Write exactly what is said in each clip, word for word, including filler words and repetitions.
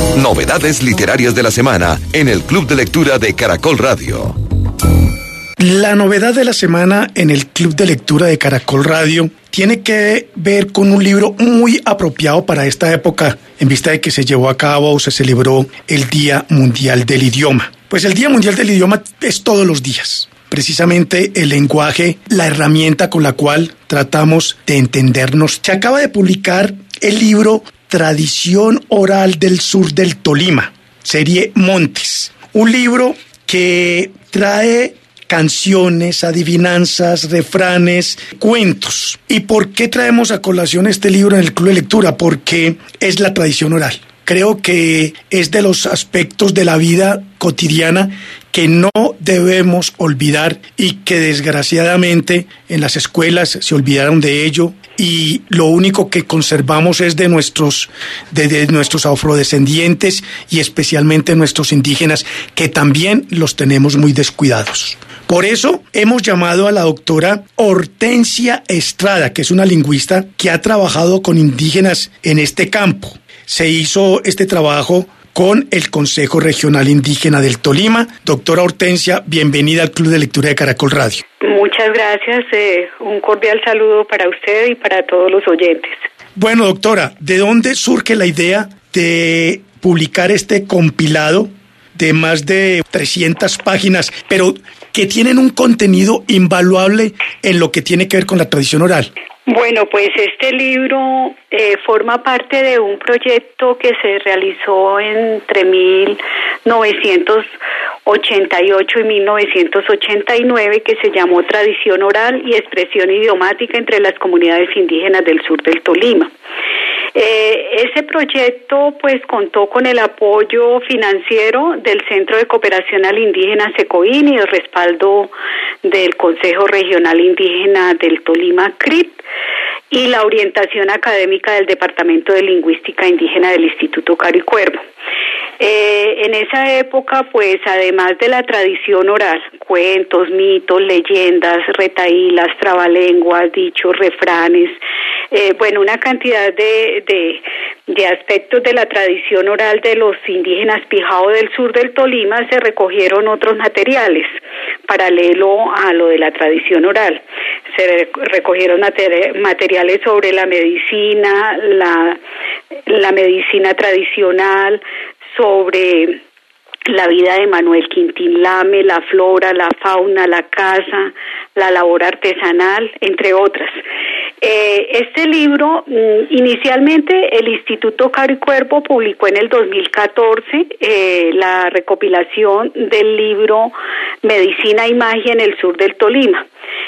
Novedades literarias de la semana en el Club de Lectura de Caracol Radio. La novedad de la semana en el Club de Lectura de Caracol Radio tiene que ver con un libro muy apropiado para esta época, en vista de que se llevó a cabo o se celebró el Día Mundial del Idioma. Pues el Día Mundial del Idioma es todos los días. Precisamente el lenguaje, la herramienta con la cual tratamos de entendernos. Se acaba de publicar el libro Tradición Oral del Sur del Tolima, serie Montes. Un libro que trae canciones, adivinanzas, refranes, cuentos. ¿Y por qué traemos a colación este libro en el Club de Lectura? Porque es la tradición oral. Creo que es de los aspectos de la vida cotidiana que no debemos olvidar y que desgraciadamente en las escuelas se olvidaron de ello y lo único que conservamos es de nuestros, de, de nuestros afrodescendientes y especialmente nuestros indígenas, que también los tenemos muy descuidados. Por eso hemos llamado a la doctora Hortensia Estrada, que es una lingüista que ha trabajado con indígenas en este campo. Se hizo este trabajo con el Consejo Regional Indígena del Tolima. Doctora Hortensia, bienvenida al Club de Lectura de Caracol Radio. Muchas gracias, eh, un cordial saludo para usted y para todos los oyentes. Bueno, doctora, ¿de dónde surge la idea de publicar este compilado de más de trescientas páginas, pero que tienen un contenido invaluable en lo que tiene que ver con la tradición oral? Bueno, pues este libro eh, forma parte de un proyecto que se realizó entre mil novecientos ochenta y ocho y mil novecientos ochenta y nueve, que se llamó Tradición Oral y Expresión Idiomática entre las Comunidades Indígenas del Sur del Tolima. Eh, ese proyecto pues contó con el apoyo financiero del Centro de Cooperación al Indígena SECOIN y el respaldo del Consejo Regional Indígena del Tolima C R I T y la orientación académica del Departamento de Lingüística Indígena del Instituto Caricuervo. Eh, en esa época, pues, además de la tradición oral, cuentos, mitos, leyendas, retahílas, trabalenguas, dichos, refranes, eh, bueno, una cantidad de, de, de aspectos de la tradición oral de los indígenas Pijao del sur del Tolima, se recogieron otros materiales, paralelo a lo de la tradición oral. Se recogieron mater- materiales sobre la medicina, la, la medicina tradicional, sobre la vida de Manuel Quintín Lame, la flora, la fauna, la caza, la labor artesanal, entre otras. Eh, este libro, inicialmente el Instituto Caricuervo publicó en el dos mil catorce eh, la recopilación del libro Medicina y Magia en el Sur del Tolima,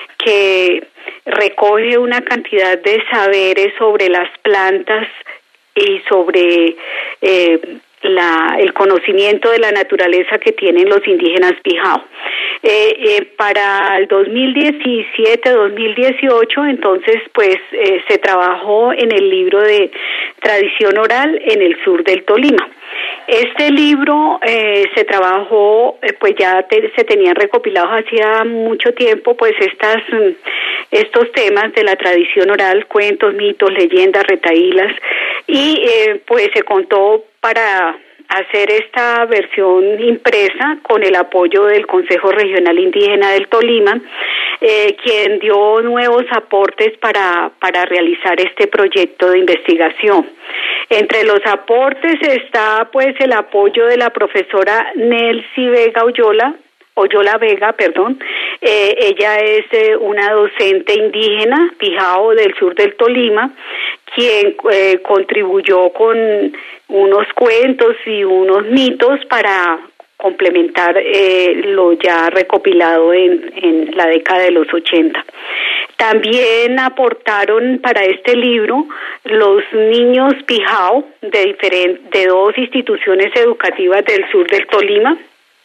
que recoge una cantidad de saberes sobre las plantas y sobre eh, La, el conocimiento de la naturaleza que tienen los indígenas Pijao. Eh, eh, para el dos mil diecisiete dos mil dieciocho, entonces, pues, eh, se trabajó en el libro de Tradición Oral en el Sur del Tolima. Este libro eh, se trabajó, eh, pues ya te, se tenían recopilados hacía mucho tiempo, pues, estas estos temas de la tradición oral, cuentos, mitos, leyendas, retahílas, y eh, pues se contó para hacer esta versión impresa con el apoyo del Consejo Regional Indígena del Tolima, eh, quien dio nuevos aportes para, para realizar este proyecto de investigación. Entre los aportes está pues el apoyo de la profesora Nelcy Vega Oyola, Oyola Vega, perdón. Eh, ella es eh, una docente indígena, Pijao del sur del Tolima, quien eh, contribuyó con unos cuentos y unos mitos para complementar eh, lo ya recopilado en, en la década de los ochenta. También aportaron para este libro los niños Pijao de, diferent, de dos instituciones educativas del sur del Tolima,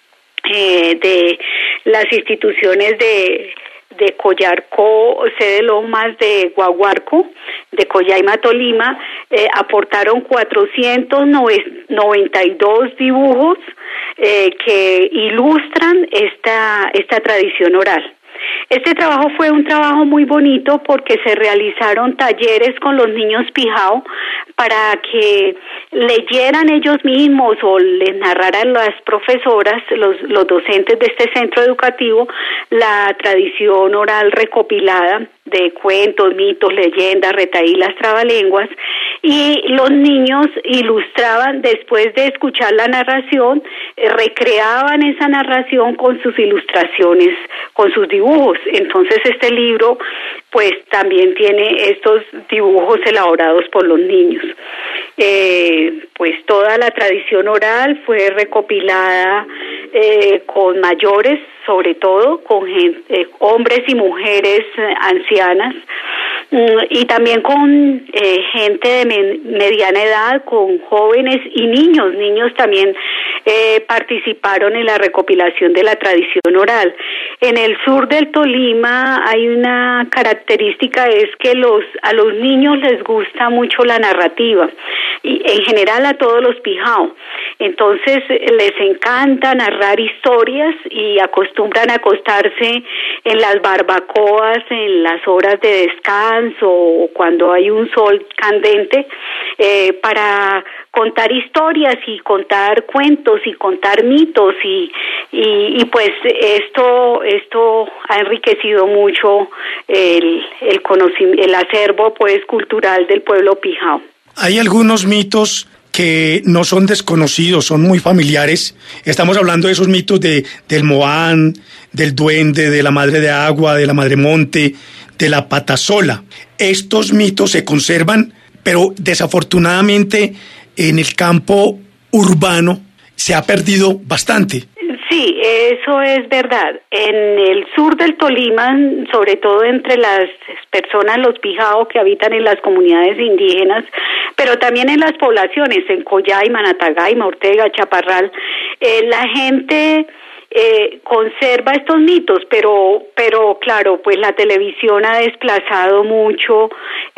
eh, de las instituciones de de Collarco, sede Lomas de Guaguarco, de Collaima, Tolima, eh, aportaron cuatrocientos noventa y dos dibujos eh, que ilustran esta esta tradición oral. Este trabajo fue un trabajo muy bonito porque se realizaron talleres con los niños pijao para que leyeran ellos mismos o les narraran las profesoras, los, los docentes de este centro educativo, la tradición oral recopilada de cuentos, mitos, leyendas, retahílas, trabalenguas, y los niños ilustraban, después de escuchar la narración, eh, recreaban esa narración con sus ilustraciones, con sus dibujos. Entonces este libro pues también tiene estos dibujos elaborados por los niños. Eh, pues toda la tradición oral fue recopilada eh, con mayores, sobre todo con gente, eh, hombres y mujeres eh, ancianas, mm, y también con eh, gente de me- mediana edad, con jóvenes y niños. Niños también eh, participaron en la recopilación de la tradición oral. En el sur del Tolima hay una característica, es que los a los niños les gusta mucho la narrativa, y en general a todos los pijao. Entonces les encanta narrar historias y acostumbran a acostarse en las barbacoas, en las horas de descanso o cuando hay un sol candente, eh, para contar historias y contar cuentos y contar mitos, y y, y pues esto esto ha enriquecido mucho el el conocimiento, el acervo pues cultural del pueblo pijao. Hay algunos mitos que no son desconocidos, son muy familiares. Estamos hablando de esos mitos de del Moán, del duende, de la madre de agua, de la madre monte, de la patasola. Estos mitos se conservan, pero desafortunadamente en el campo urbano se ha perdido bastante. Sí, eso es verdad. En el sur del Tolima, sobre todo entre las personas, los pijao que habitan en las comunidades indígenas, pero también en las poblaciones, en Collay, Manatagay, Ortega, Chaparral, eh, la gente eh, conserva estos mitos, pero pero claro, pues la televisión ha desplazado mucho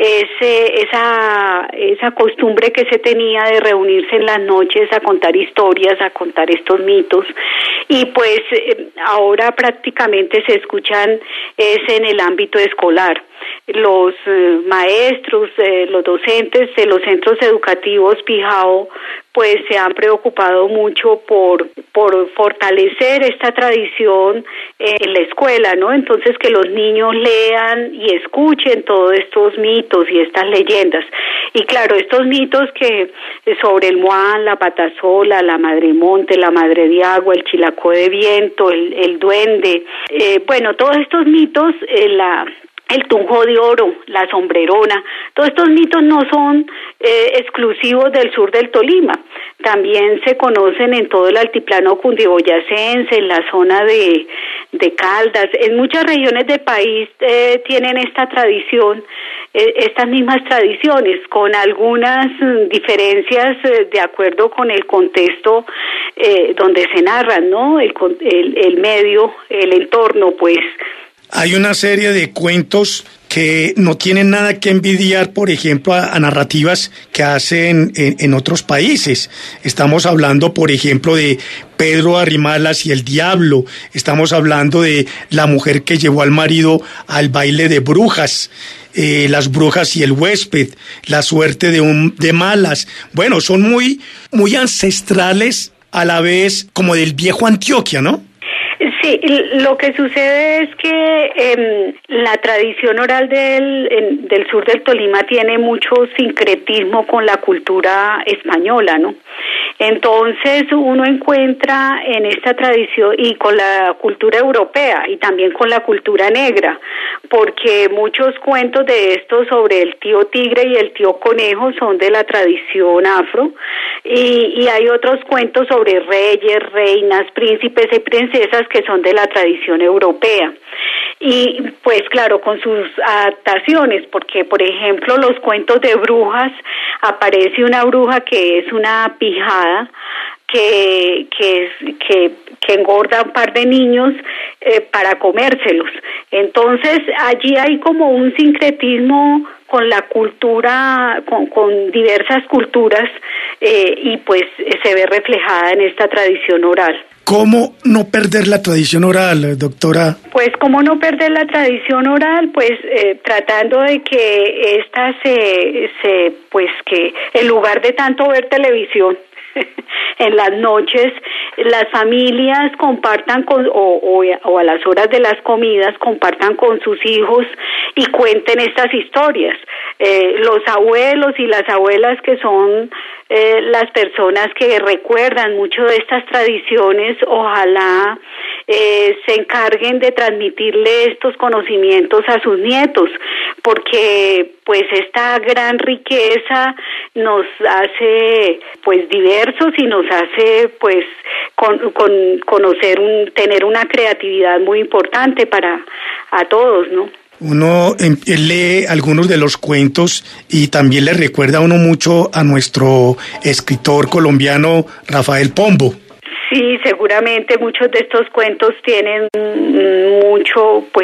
ese esa esa costumbre que se tenía de reunirse en las noches a contar historias, a contar estos mitos, y pues eh, ahora prácticamente se escuchan es en el ámbito escolar. Los eh, maestros, eh, los docentes de los centros educativos pijao pues se han preocupado mucho por por fortalecer esta tradición eh, en la escuela, ¿no? Entonces que los niños lean y escuchen todos estos mitos y estas leyendas. Y claro, estos mitos que sobre el Moán, la patasola, la madre monte, la madre de agua, el chilacó de viento, el, el duende, eh, bueno, todos estos mitos, eh, la el tunjo de oro, la sombrerona, todos estos mitos no son eh, exclusivos del sur del Tolima, también se conocen en todo el altiplano cundiboyacense, en la zona de, de Caldas, en muchas regiones del país eh, tienen esta tradición, eh, estas mismas tradiciones, con algunas mm, diferencias eh, de acuerdo con el contexto eh, donde se narran, ¿no? El, el, el medio, el entorno, pues. Hay una serie de cuentos que no tienen nada que envidiar, por ejemplo, a, a narrativas que hacen en, en otros países. Estamos hablando, por ejemplo, de Pedro Arrimalas y el Diablo. Estamos hablando de la mujer que llevó al marido al baile de brujas, eh, las brujas y el huésped, la suerte de un de malas. Bueno, son muy, muy ancestrales, a la vez como del viejo Antioquia, ¿no? Sí, lo que sucede es que eh, la tradición oral del, en, del sur del Tolima tiene mucho sincretismo con la cultura española, ¿no? Entonces uno encuentra en esta tradición y con la cultura europea y también con la cultura negra, porque muchos cuentos de estos sobre el tío tigre y el tío conejo son de la tradición afro, y, y hay otros cuentos sobre reyes, reinas, príncipes y princesas que son de la tradición europea. Y pues claro, con sus adaptaciones, porque por ejemplo los cuentos de brujas, aparece una bruja que es una pijada, que que que, que engorda un par de niños eh, para comérselos. Entonces allí hay como un sincretismo con la cultura, con, con diversas culturas, eh, y pues se ve reflejada en esta tradición oral. ¿Cómo no perder la tradición oral, doctora? Pues cómo no perder la tradición oral, pues eh, tratando de que esta se, se, pues que en lugar de tanto ver televisión en las noches, las familias compartan con, o, o, o a las horas de las comidas compartan con sus hijos y cuenten estas historias. Eh, los abuelos y las abuelas, que son eh, las personas que recuerdan mucho de estas tradiciones, ojalá eh, se encarguen de transmitirle estos conocimientos a sus nietos, porque pues esta gran riqueza nos hace pues diversos y nos hace pues con, con conocer un, tener una creatividad muy importante para a todos, ¿no? Uno lee algunos de los cuentos y también le recuerda a uno mucho a nuestro escritor colombiano Rafael Pombo. Sí, seguramente muchos de estos cuentos tienen mucho, pues,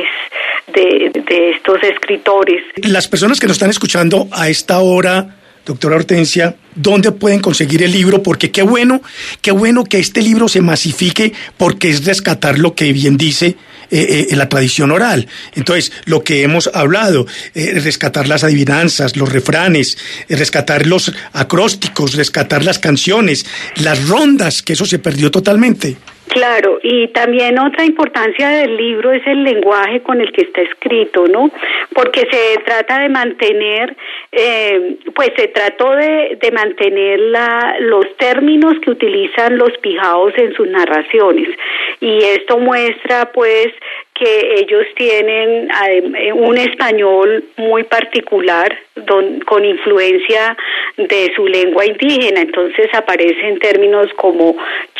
de, de estos escritores. Las personas que nos están escuchando a esta hora, doctora Hortensia, ¿dónde pueden conseguir el libro? Porque qué bueno, qué bueno que este libro se masifique, porque es rescatar lo que bien dice eh, eh, la tradición oral. Entonces, lo que hemos hablado, eh, rescatar las adivinanzas, los refranes, eh, rescatar los acrósticos, rescatar las canciones, las rondas, que eso se perdió totalmente. Claro, y también otra importancia del libro es el lenguaje con el que está escrito, ¿no? Porque se trata de mantener, eh, pues se trató de, de mantener la, los términos que utilizan los pijaos en sus narraciones, y esto muestra, pues, que ellos tienen eh, un español muy particular, don, con influencia de su lengua indígena. Entonces aparecen términos como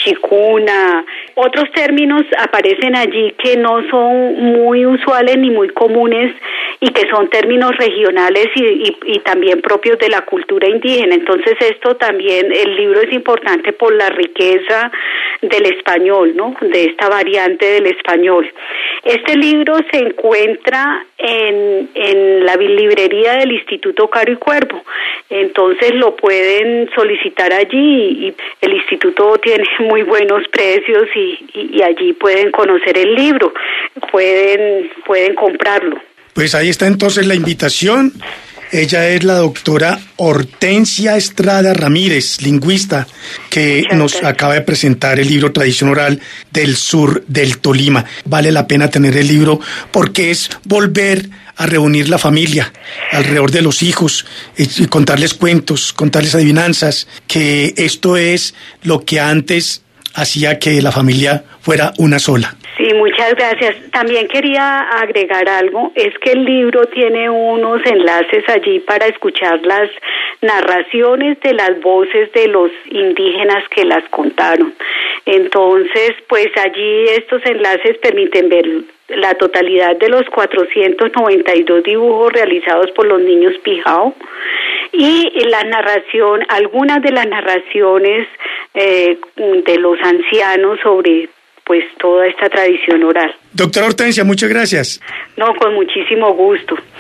chicuna, otros términos aparecen allí que no son muy usuales ni muy comunes y que son términos regionales y, y, y también propios de la cultura indígena. Entonces esto también, el libro es importante por la riqueza del español, ¿no? De esta variante del español. Este libro se encuentra en, en la librería del Instituto Caro y Cuervo, entonces lo pueden solicitar allí y el instituto tiene muy buenos precios y, y, y allí pueden conocer el libro, pueden, pueden comprarlo. Pues ahí está entonces la invitación. Ella es la doctora Hortensia Estrada Ramírez, lingüista, que Muchas nos gracias. acaba de presentar el libro Tradición Oral del Sur del Tolima. Vale la pena tener el libro porque es volver a reunir la familia alrededor de los hijos, y contarles cuentos, contarles adivinanzas, que esto es lo que antes hacía que la familia fuera una sola. Sí, muchas gracias. También quería agregar algo, es que el libro tiene unos enlaces allí para escuchar las narraciones de las voces de los indígenas que las contaron. Entonces, pues allí estos enlaces permiten ver la totalidad de los cuatrocientos noventa y dos dibujos realizados por los niños Pijao y la narración, algunas de las narraciones eh, de los ancianos sobre pues toda esta tradición oral. Doctora Hortensia, muchas gracias. No, con muchísimo gusto.